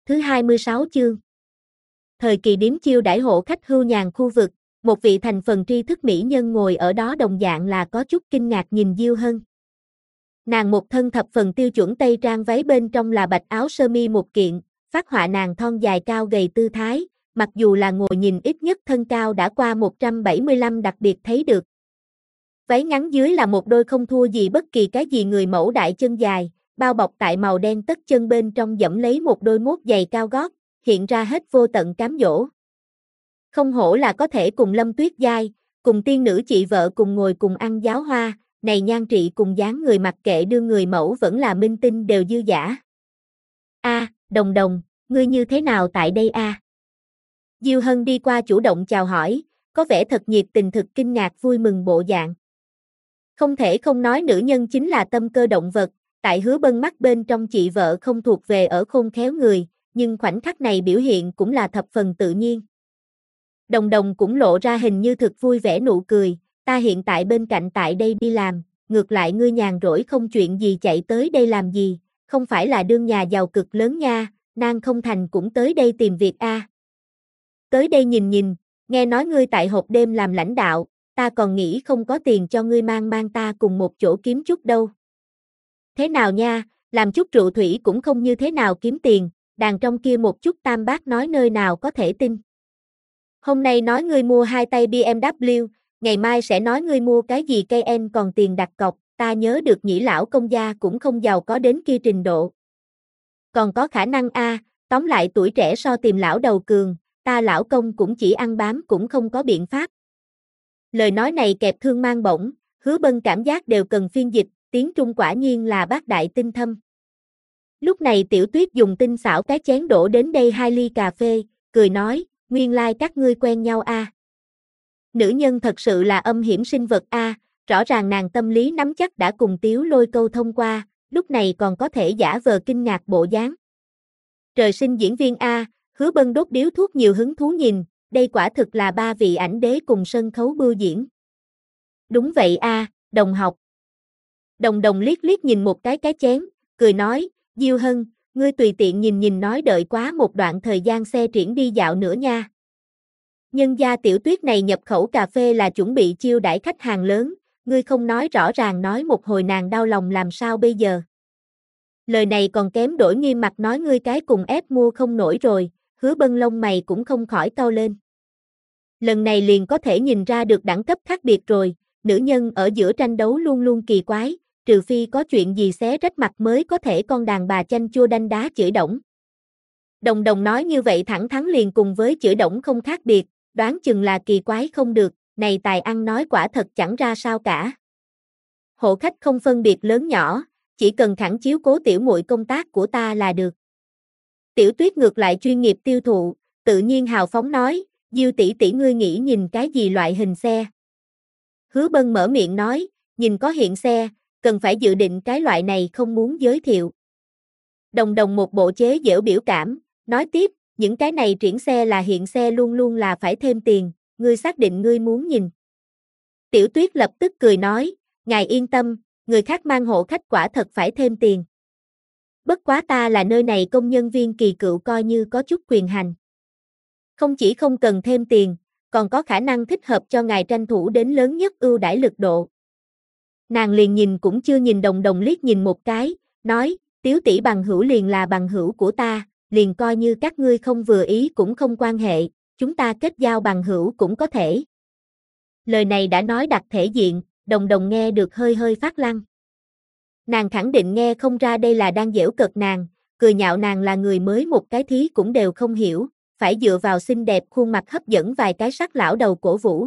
Thứ 26 chương. Thời kỳ điếm chiêu đãi hộ khách hưu nhàn khu vực, một vị thành phần tri thức mỹ nhân ngồi ở đó đồng dạng là có chút kinh ngạc nhìn Diêu Hân. Nàng một thân thập phần tiêu chuẩn tây trang váy bên trong là bạch áo sơ mi một kiện, phác họa nàng thon dài cao gầy tư thái, mặc dù là ngồi nhìn ít nhất thân cao đã qua 175 đặc biệt thấy được. Váy ngắn dưới là một đôi không thua gì bất kỳ cái gì người mẫu đại chân dài, bao bọc tại màu đen tất chân bên trong dẫm lấy một đôi mốt giày cao gót, hiện ra hết vô tận cám dỗ. Không hổ là có thể cùng Lâm Tuyết Giai, cùng tiên nữ chị vợ cùng ngồi cùng ăn giáo hoa, này nhan trị cùng dáng người mặc kệ đương người mẫu vẫn là minh tinh đều dư giả. Đồng đồng, ngươi như thế nào tại đây a? Diêu Hân đi qua chủ động chào hỏi, có vẻ thật nhiệt tình thực kinh ngạc vui mừng bộ dạng. Không thể không nói nữ nhân chính là tâm cơ động vật, tại Hứa Bân mắt bên trong chị vợ không thuộc về ở khôn khéo người, nhưng khoảnh khắc này biểu hiện cũng là thập phần tự nhiên. Đồng đồng cũng lộ ra hình như thực vui vẻ nụ cười, ta hiện tại bên cạnh tại đây đi làm, ngược lại ngươi nhàn rỗi không chuyện gì chạy tới đây làm gì, không phải là đương nhà giàu cực lớn nha, Nan không thành cũng tới đây tìm việc a. Tới đây nhìn nhìn, nghe nói ngươi tại hộp đêm làm lãnh đạo, ta còn nghĩ không có tiền cho ngươi mang ta cùng một chỗ kiếm chút đâu. Thế nào nha, làm chút rượu thủy cũng không như thế nào kiếm tiền, đàn trong kia một chút tam bác nói nơi nào có thể tin. Hôm nay nói ngươi mua 2 tay BMW, ngày mai sẽ nói ngươi mua cái gì cây en còn tiền đặt cọc, ta nhớ được Nhĩ lão công gia cũng không giàu có đến kia trình độ. Còn có khả năng tóm lại tuổi trẻ so tìm lão đầu cường, ta lão công cũng chỉ ăn bám cũng không có biện pháp. Lời nói này kẹp thương mang bổng, Hứa Bân cảm giác đều cần phiên dịch, tiếng Trung quả nhiên là bác đại tinh thâm. Lúc này Tiểu Tuyết dùng tinh xảo cái chén đổ đến đây 2 ly cà phê, cười nói, nguyên lai các ngươi quen nhau a. Nữ nhân thật sự là âm hiểm sinh vật a, rõ ràng nàng tâm lý nắm chắc đã cùng Tiếu Lôi câu thông qua, lúc này còn có thể giả vờ kinh ngạc bộ dáng. Trời sinh diễn viên a, Hứa Bân đốt điếu thuốc nhiều hứng thú nhìn, đây quả thực là 3 vị ảnh đế cùng sân khấu bưu diễn. Đúng vậy a, đồng học. Đồng đồng liếc liếc nhìn một cái chén, cười nói, Diêu Hân, ngươi tùy tiện nhìn nhìn nói đợi quá một đoạn thời gian xe triển đi dạo nữa nha. Nhân gia Tiểu Tuyết này nhập khẩu cà phê là chuẩn bị chiêu đãi khách hàng lớn, ngươi không nói rõ ràng nói một hồi nàng đau lòng làm sao bây giờ. Lời này còn kém đổi nghiêm mặt nói ngươi cái cùng ép mua không nổi rồi, Hứa Bân lông mày cũng không khỏi cau lên. Lần này liền có thể nhìn ra được đẳng cấp khác biệt rồi, nữ nhân ở giữa tranh đấu luôn luôn kỳ quái, trừ phi có chuyện gì xé rách mặt mới có thể con đàn bà chanh chua đanh đá chửi đổng. Đồng đồng nói như vậy thẳng thắn liền cùng với chửi đổng không khác biệt, đoán chừng là kỳ quái không được, này tài ăn nói quả thật chẳng ra sao cả. Hộ khách không phân biệt lớn nhỏ, chỉ cần thẳng chiếu cố tiểu muội công tác của ta là được. Tiểu Tuyết ngược lại chuyên nghiệp tiêu thụ, tự nhiên hào phóng nói, Diêu tỷ tỷ ngươi nghĩ nhìn cái gì loại hình xe. Hứa Bân mở miệng nói, nhìn có hiện xe, cần phải dự định cái loại này không muốn giới thiệu. Đồng đồng một bộ chế giễu biểu cảm, nói tiếp, những cái này triển xe là hiện xe luôn luôn là phải thêm tiền, ngươi xác định ngươi muốn nhìn. Tiểu Tuyết lập tức cười nói, ngài yên tâm, người khác mang hộ khách quả thật phải thêm tiền. Bất quá ta là nơi này công nhân viên kỳ cựu coi như có chút quyền hành. Không chỉ không cần thêm tiền, còn có khả năng thích hợp cho ngài tranh thủ đến lớn nhất ưu đãi lực độ. Nàng liền nhìn cũng chưa nhìn đồng đồng liếc nhìn một cái, nói, Tiếu tỷ bằng hữu liền là bằng hữu của ta, liền coi như các ngươi không vừa ý cũng không quan hệ, chúng ta kết giao bằng hữu cũng có thể. Lời này đã nói đặt thể diện, đồng đồng nghe được hơi hơi phát lăng. Nàng khẳng định nghe không ra đây là đang giễu cợt nàng, cười nhạo nàng là người mới một cái thí cũng đều không hiểu, phải dựa vào xinh đẹp khuôn mặt hấp dẫn vài cái sắc lão đầu cổ vũ.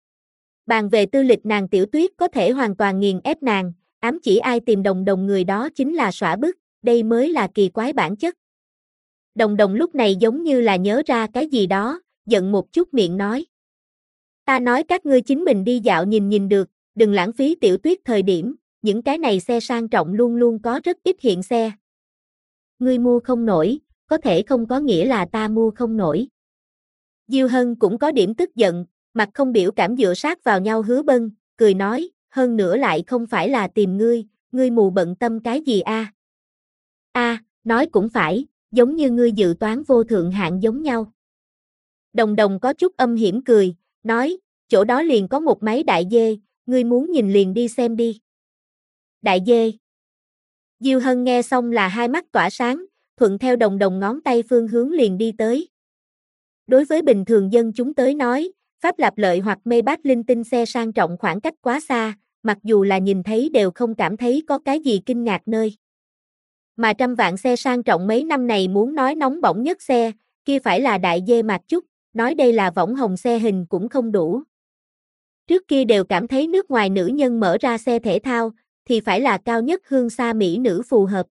Bàn về tư lịch nàng Tiểu Tuyết có thể hoàn toàn nghiền ép nàng, ám chỉ ai tìm đồng đồng người đó chính là xõa bức, đây mới là kỳ quái bản chất. Đồng đồng lúc này giống như là nhớ ra cái gì đó, giận một chút miệng nói. Ta nói các ngươi chính mình đi dạo nhìn nhìn được, đừng lãng phí Tiểu Tuyết thời điểm, những cái này xe sang trọng luôn luôn có rất ít hiện xe. Ngươi mua không nổi, có thể không có nghĩa là ta mua không nổi. Diêu Hân cũng có điểm tức giận, mặt không biểu cảm dựa sát vào nhau Hứa Bân, cười nói, hơn nữa lại không phải là tìm ngươi mù bận tâm cái gì a? Nói cũng phải, giống như ngươi dự toán vô thượng hạn giống nhau. Đồng Đồng có chút âm hiểm cười, nói, chỗ đó liền có một máy đại dê, ngươi muốn nhìn liền đi xem đi. Đại dê. Diêu Hân nghe xong là hai mắt tỏa sáng, thuận theo Đồng Đồng ngón tay phương hướng liền đi tới. Đối với bình thường dân chúng tới nói, Pháp Lạp Lợi hoặc mê bát linh tinh xe sang trọng khoảng cách quá xa, mặc dù là nhìn thấy đều không cảm thấy có cái gì kinh ngạc nơi. Mà trăm vạn xe sang trọng mấy năm này muốn nói nóng bỏng nhất xe, kia phải là đại dê Mạc Chúc, nói đây là võng hồng xe hình cũng không đủ. Trước kia đều cảm thấy nước ngoài nữ nhân mở ra xe thể thao, thì phải là cao nhất hương xa mỹ nữ phù hợp.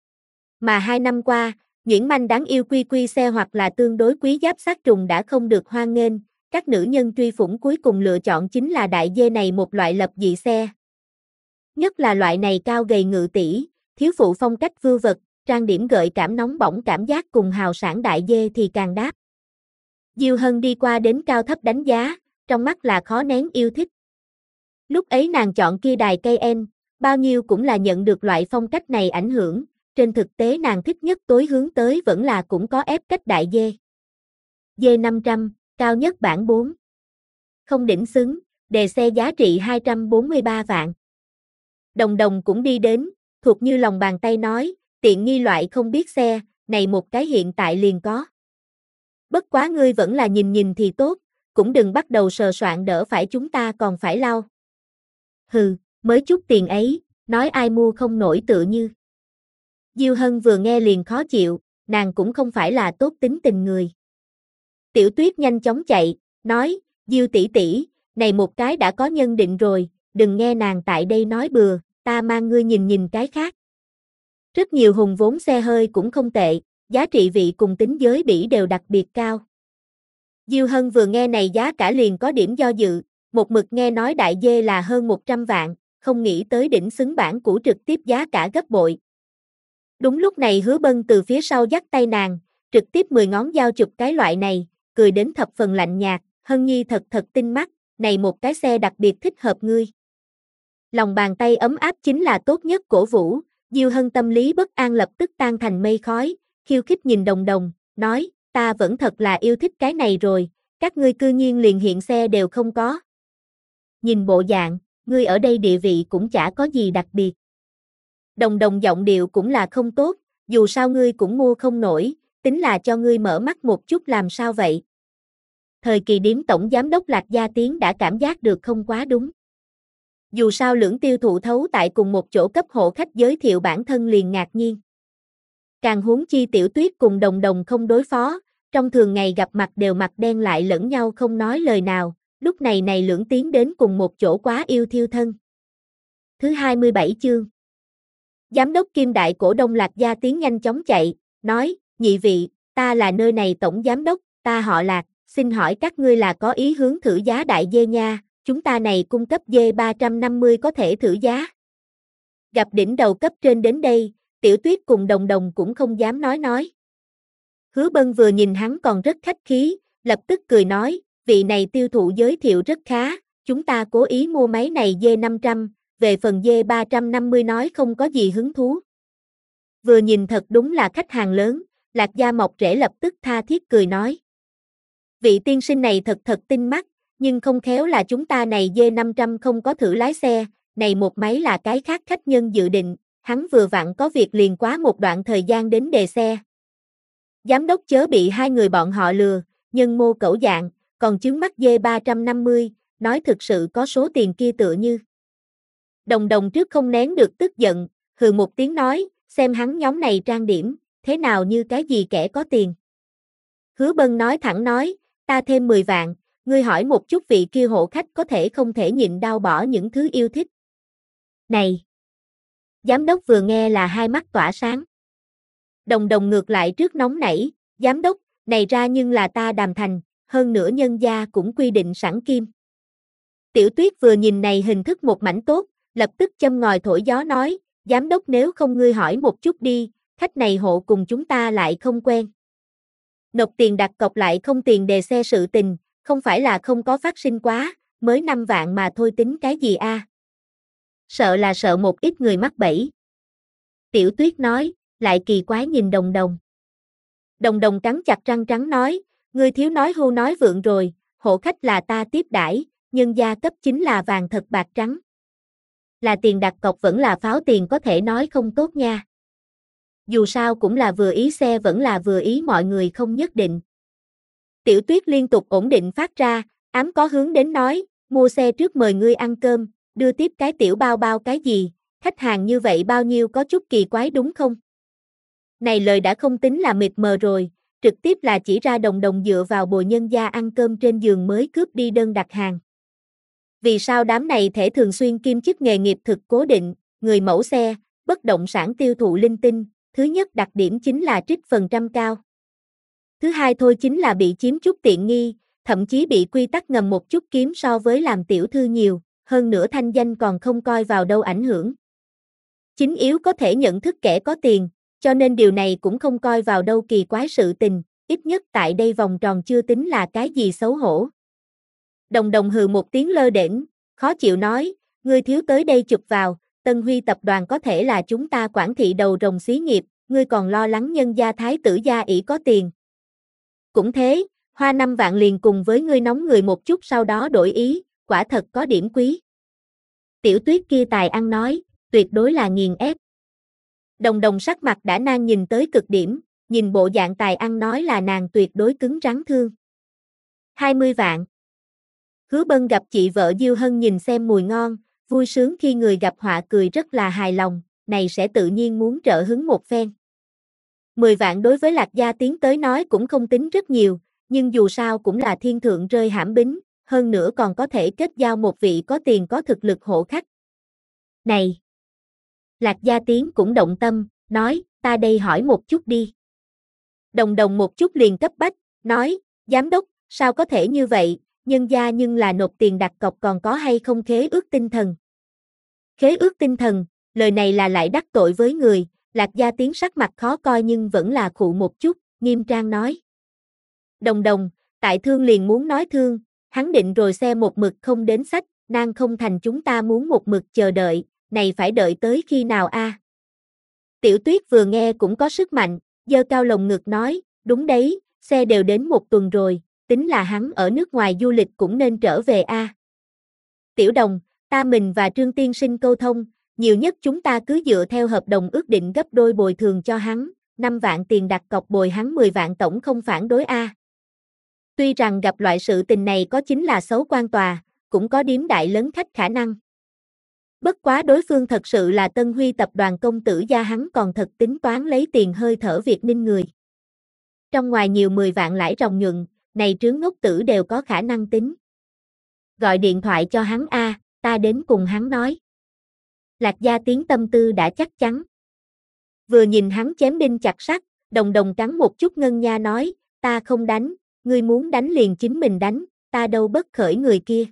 Mà 2 năm qua, nhuyễn manh đáng yêu quy quy xe hoặc là tương đối quý giáp sát trùng đã không được hoan nghênh, các nữ nhân truy phủng cuối cùng lựa chọn chính là đại dê này một loại lập dị xe. Nhất là loại này cao gầy ngự tỷ, thiếu phụ phong cách vưu vật, trang điểm gợi cảm nóng bỏng cảm giác cùng hào sản đại dê thì càng đáp. Diêu Hân đi qua đến cao thấp đánh giá, trong mắt là khó nén yêu thích. Lúc ấy nàng chọn kia đài cây en, bao nhiêu cũng là nhận được loại phong cách này ảnh hưởng, trên thực tế nàng thích nhất tối hướng tới vẫn là cũng có ép cách đại dê. Dê 500, cao nhất bản 4. Không đỉnh xứng, đề xe giá trị 243 vạn. Đồng Đồng cũng đi đến, thuộc như lòng bàn tay nói, tiện nghi loại không biết xe, này một cái hiện tại liền có. Bất quá ngươi vẫn là nhìn nhìn thì tốt, cũng đừng bắt đầu sờ soạn đỡ phải chúng ta còn phải lau. Hừ, mới chút tiền ấy, nói ai mua không nổi tựa như. Diêu Hân vừa nghe liền khó chịu, nàng cũng không phải là tốt tính tình người. Tiểu Tuyết nhanh chóng chạy, nói, Diêu tỷ tỷ, này một cái đã có nhân định rồi, đừng nghe nàng tại đây nói bừa, ta mang ngươi nhìn nhìn cái khác. Rất nhiều hùng vốn xe hơi cũng không tệ, giá trị vị cùng tính giới bỉ đều đặc biệt cao. Diêu Hân vừa nghe này giá cả liền có điểm do dự, một mực nghe nói đại dê là hơn 100 vạn, không nghĩ tới đỉnh xứng bản cũ trực tiếp giá cả gấp bội. Đúng lúc này Hứa Bân từ phía sau dắt tay nàng, trực tiếp 10 ngón dao chụp cái loại này, cười đến thập phần lạnh nhạt, Hân Nhi thật tinh mắt, này một cái xe đặc biệt thích hợp ngươi. Lòng bàn tay ấm áp chính là tốt nhất cổ vũ, Diêu Hân tâm lý bất an lập tức tan thành mây khói, khiêu khích nhìn Đồng Đồng, nói, ta vẫn thật là yêu thích cái này rồi, các ngươi cư nhiên liền hiện xe đều không có. Nhìn bộ dạng, ngươi ở đây địa vị cũng chả có gì đặc biệt. Đồng Đồng giọng điệu cũng là không tốt, dù sao ngươi cũng mua không nổi, tính là cho ngươi mở mắt một chút làm sao vậy. Thời kỳ điếm tổng giám đốc Lạc Gia Tiến đã cảm giác được không quá đúng. Dù sao lưỡng tiêu thụ thấu tại cùng một chỗ cấp hộ khách giới thiệu bản thân liền ngạc nhiên. Càng huống chi Tiểu Tuyết cùng Đồng Đồng không đối phó, trong thường ngày gặp mặt đều mặt đen lại lẫn nhau không nói lời nào, lúc này lưỡng tiến đến cùng một chỗ quá yêu thiêu thân. Thứ 27 chương. Giám đốc Kim đại cổ đông Lạc Gia Tiến nhanh chóng chạy, nói, nhị vị, ta là nơi này tổng giám đốc, ta họ Lạc, xin hỏi các ngươi là có ý hướng thử giá đại dê nha, chúng ta này cung cấp dê 350 có thể thử giá. Gặp đỉnh đầu cấp trên đến đây, Tiểu Tuyết cùng Đồng Đồng cũng không dám nói. Hứa Bân vừa nhìn hắn còn rất khách khí, lập tức cười nói, vị này tiêu thụ giới thiệu rất khá, chúng ta cố ý mua máy này dê 500, về phần dê 350 nói không có gì hứng thú. Vừa nhìn thật đúng là khách hàng lớn, Lạc Gia Mộc Rễ lập tức tha thiết cười nói. Vị tiên sinh này thật tinh mắt, nhưng không khéo là chúng ta này dê 500 không có thử lái xe, này một máy là cái khác khách nhân dự định, hắn vừa vặn có việc liền quá một đoạn thời gian đến đề xe. Giám đốc chớ bị hai người bọn họ lừa, nhân mô cẩu dạng, còn chướng mắt dê 350, nói thực sự có số tiền kia tựa như. Đồng Đồng trước không nén được tức giận, hừ một tiếng nói, xem hắn nhóm này trang điểm, thế nào như cái gì kẻ có tiền. Hứa Bân nói thẳng nói, ta thêm 10 vạn, ngươi hỏi một chút vị kia hộ khách có thể không thể nhịn đau bỏ những thứ yêu thích. Này! Giám đốc vừa nghe là hai mắt tỏa sáng. Đồng Đồng ngược lại trước nóng nảy, giám đốc, này ra nhưng là ta Đàm Thành, hơn nữa nhân gia cũng quy định sẵn kim. Tiểu Tuyết vừa nhìn này hình thức một mảnh tốt, lập tức châm ngòi thổi gió nói, giám đốc nếu không ngươi hỏi một chút đi, khách này hộ cùng chúng ta lại không quen. Nộp tiền đặt cọc lại không tiền đề xe sự tình, không phải là không có phát sinh quá, mới 5 vạn mà thôi tính cái gì a? Sợ là sợ một ít người mắc bẫy. Tiểu Tuyết nói, lại kỳ quái nhìn Đồng Đồng. Đồng Đồng cắn chặt răng trắng nói, ngươi thiếu nói hưu nói vượng rồi, hộ khách là ta tiếp đãi, nhân gia cấp chính là vàng thật bạc trắng. Là tiền đặt cọc vẫn là pháo tiền có thể nói không tốt nha. Dù sao cũng là vừa ý xe vẫn là vừa ý mọi người không nhất định. Tiểu Tuyết liên tục ổn định phát ra, ám có hướng đến nói, mua xe trước mời ngươi ăn cơm, đưa tiếp cái tiểu bao bao cái gì, khách hàng như vậy bao nhiêu có chút kỳ quái đúng không? Này lời đã không tính là mịt mờ rồi, trực tiếp là chỉ ra Đồng Đồng dựa vào bồi nhân gia ăn cơm trên giường mới cướp đi đơn đặt hàng. Vì sao đám này thể thường xuyên kiêm chức nghề nghiệp thực cố định, người mẫu xe, bất động sản tiêu thụ linh tinh, thứ nhất đặc điểm chính là trích phần trăm cao. Thứ hai thôi chính là bị chiếm chút tiện nghi, thậm chí bị quy tắc ngầm một chút kiếm so với làm tiểu thư nhiều, hơn nữa thanh danh còn không coi vào đâu ảnh hưởng. Chính yếu có thể nhận thức kẻ có tiền, cho nên điều này cũng không coi vào đâu kỳ quái sự tình, ít nhất tại đây vòng tròn chưa tính là cái gì xấu hổ. Đồng Đồng hừ một tiếng lơ đễnh, khó chịu nói, ngươi thiếu tới đây chụp vào, Tân Huy tập đoàn có thể là chúng ta quản thị đầu rồng xí nghiệp, ngươi còn lo lắng nhân gia thái tử gia ỷ có tiền. Cũng thế, hoa 5 vạn liền cùng với ngươi nóng người một chút sau đó đổi ý, quả thật có điểm quý. Tiểu Tuyết kia tài ăn nói, tuyệt đối là nghiền ép. Đồng Đồng sắc mặt đã nan nhìn tới cực điểm, nhìn bộ dạng tài ăn nói là nàng tuyệt đối cứng rắn thương. 20 vạn. Hứa Bân gặp chị vợ Diêu Hân nhìn xem mùi ngon, vui sướng khi người gặp họa cười rất là hài lòng, này sẽ tự nhiên muốn trợ hứng một phen. 10 vạn đối với Lạc Gia Tiến tới nói cũng không tính rất nhiều, nhưng dù sao cũng là thiên thượng rơi hãm bính, hơn nữa còn có thể kết giao một vị có tiền có thực lực hộ khách. Này! Lạc Gia Tiến cũng động tâm, nói, ta đây hỏi một chút đi. Đồng Đồng một chút liền cấp bách, nói, giám đốc, sao có thể như vậy, nhân gia nhưng là nộp tiền đặt cọc còn có hay không khế ước tinh thần. Khế ước tinh thần, lời này là lại đắc tội với người, Lạc Gia Tiến sắc mặt khó coi nhưng vẫn là khụ một chút, nghiêm trang nói. Đồng Đồng, tại thương liền muốn nói thương, hắn định rồi xe một mực không đến sách, nan không thành chúng ta muốn một mực chờ đợi, này phải đợi tới khi nào a? Tiểu Tuyết vừa nghe cũng có sức mạnh, giơ cao lồng ngực nói, đúng đấy, xe đều đến 1 tuần rồi, tính là hắn ở nước ngoài du lịch cũng nên trở về a. Tiểu Đồng, ta mình và Trương Tiên Sinh câu thông, nhiều nhất chúng ta cứ dựa theo hợp đồng ước định gấp đôi bồi thường cho hắn, 5 vạn tiền đặt cọc bồi hắn 10 vạn tổng không phản đối a. Tuy rằng gặp loại sự tình này có chính là xấu quan tòa, cũng có điếm đại lớn khách khả năng. Bất quá đối phương thật sự là Tân Huy tập đoàn công tử gia hắn còn thật tính toán lấy tiền hơi thở Việt Ninh người. Trong ngoài nhiều 10 vạn lãi ròng nhuận, này trướng ngốc tử đều có khả năng tính. Gọi điện thoại cho hắn a, ta đến cùng hắn nói. Lạc Gia Tiến tâm tư đã chắc chắn. Vừa nhìn hắn chém đinh chặt sắt, Đồng Đồng cắn một chút ngân nha nói, ta không đánh, ngươi muốn đánh liền chính mình đánh, ta đâu bất khởi người kia.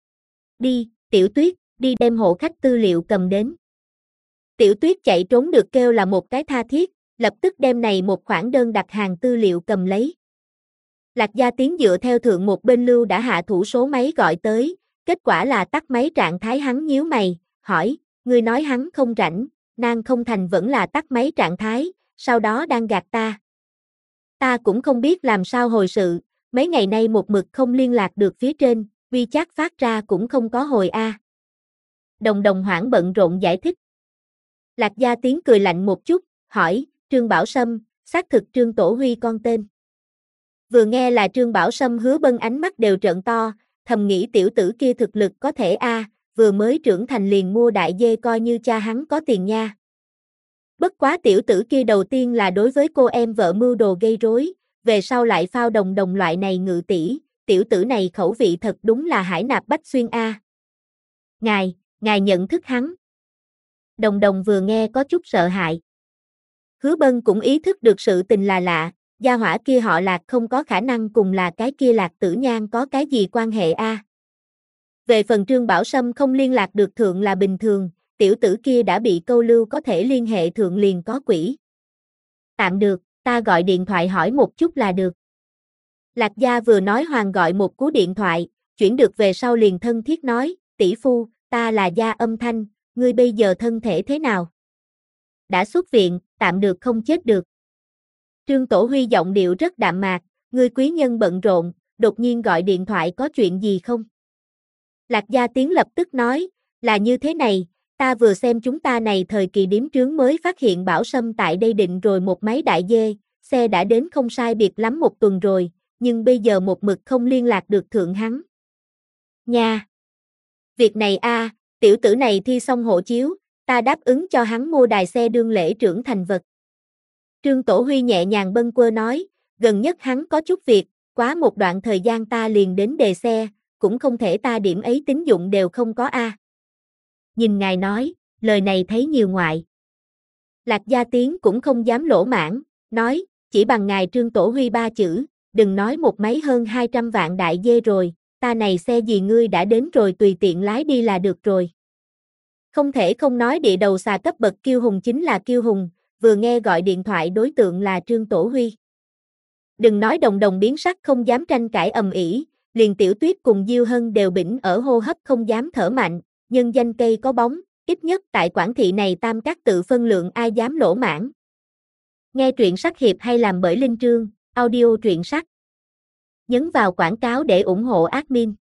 Đi, Tiểu Tuyết, đi đem hộ khách tư liệu cầm đến. Tiểu Tuyết chạy trốn được kêu là một cái tha thiết, lập tức đem này một khoản đơn đặt hàng tư liệu cầm lấy. Lạc Gia Tiến dựa theo thượng một bên lưu đã hạ thủ số máy gọi tới, kết quả là tắt máy trạng thái hắn nhíu mày, hỏi, ngươi nói hắn không rảnh, nàng không thành vẫn là tắt máy trạng thái, sau đó đang gạt ta. Ta cũng không biết làm sao hồi sự, mấy ngày nay một mực không liên lạc được phía trên, WeChat phát ra cũng không có hồi a. Đồng Đồng hoảng bận rộn giải thích. Lạc Gia Tiến cười lạnh một chút, hỏi, Trương Bảo Sâm, xác thực Trương Tổ Huy con tên. Vừa nghe là Trương Bảo Sâm Hứa Bân ánh mắt đều trợn to, thầm nghĩ tiểu tử kia thực lực có thể a, vừa mới trưởng thành liền mua đại dê coi như cha hắn có tiền nha. Bất quá tiểu tử kia đầu tiên là đối với cô em vợ mưu đồ gây rối, về sau lại phao Đồng Đồng loại này ngự tỷ, tiểu tử này khẩu vị thật đúng là hải nạp bách xuyên a. Ngài nhận thức hắn. Đồng Đồng vừa nghe có chút sợ hãi. Hứa Bân cũng ý thức được sự tình là lạ, gia hỏa kia họ Lạc không có khả năng cùng là cái kia Lạc Tử Nhan có cái gì quan hệ a. Về phần Trương Bảo Sâm không liên lạc được thượng là bình thường, tiểu tử kia đã bị câu lưu có thể liên hệ thượng liền có quỷ. Tạm được, ta gọi điện thoại hỏi một chút là được. Lạc Gia vừa nói Hoàng gọi một cú điện thoại, chuyển được về sau liền thân thiết nói, tỷ phu, ta là Gia Âm Thanh, ngươi bây giờ thân thể thế nào? Đã xuất viện, tạm được không chết được. Trương Tổ Huy giọng điệu rất đạm mạc, ngươi quý nhân bận rộn, đột nhiên gọi điện thoại có chuyện gì không? Lạc Gia Tiến lập tức nói, là như thế này, ta vừa xem chúng ta này thời kỳ điếm trướng mới phát hiện Bảo Sâm tại đây định rồi một máy đại dê, xe đã đến không sai biệt lắm một tuần rồi, nhưng bây giờ một mực không liên lạc được thượng hắn. Nha! Việc này tiểu tử này thi xong hộ chiếu, ta đáp ứng cho hắn mua đài xe đương lễ trưởng thành vật. Trương Tổ Huy nhẹ nhàng bâng quơ nói, gần nhất hắn có chút việc, quá một đoạn thời gian ta liền đến đề xe, cũng không thể ta điểm ấy tín dụng đều không có Nhìn ngài nói, lời này thấy nhiều ngoại. Lạc Gia Tiến cũng không dám lỗ mãn, nói, chỉ bằng ngài Trương Tổ Huy 3 chữ, đừng nói một máy hơn 200 vạn đại dê rồi, ta này xe gì ngươi đã đến rồi tùy tiện lái đi là được rồi. Không thể không nói địa đầu xà cấp bậc kiêu hùng chính là kiêu hùng, vừa nghe gọi điện thoại đối tượng là Trương Tổ Huy. Đừng nói đồng đồng biến sắc không dám tranh cãi ầm ĩ, liền Tiểu Tuyết cùng Diêu Hân đều bĩnh ở hô hấp không dám thở mạnh, nhân danh cây có bóng, ít nhất tại Quảng thị này tam các tự phân lượng ai dám lỗ mãn. Nghe truyện sách hiệp hay làm bởi Linh Trương, audio truyện sách. Nhấn vào quảng cáo để ủng hộ admin.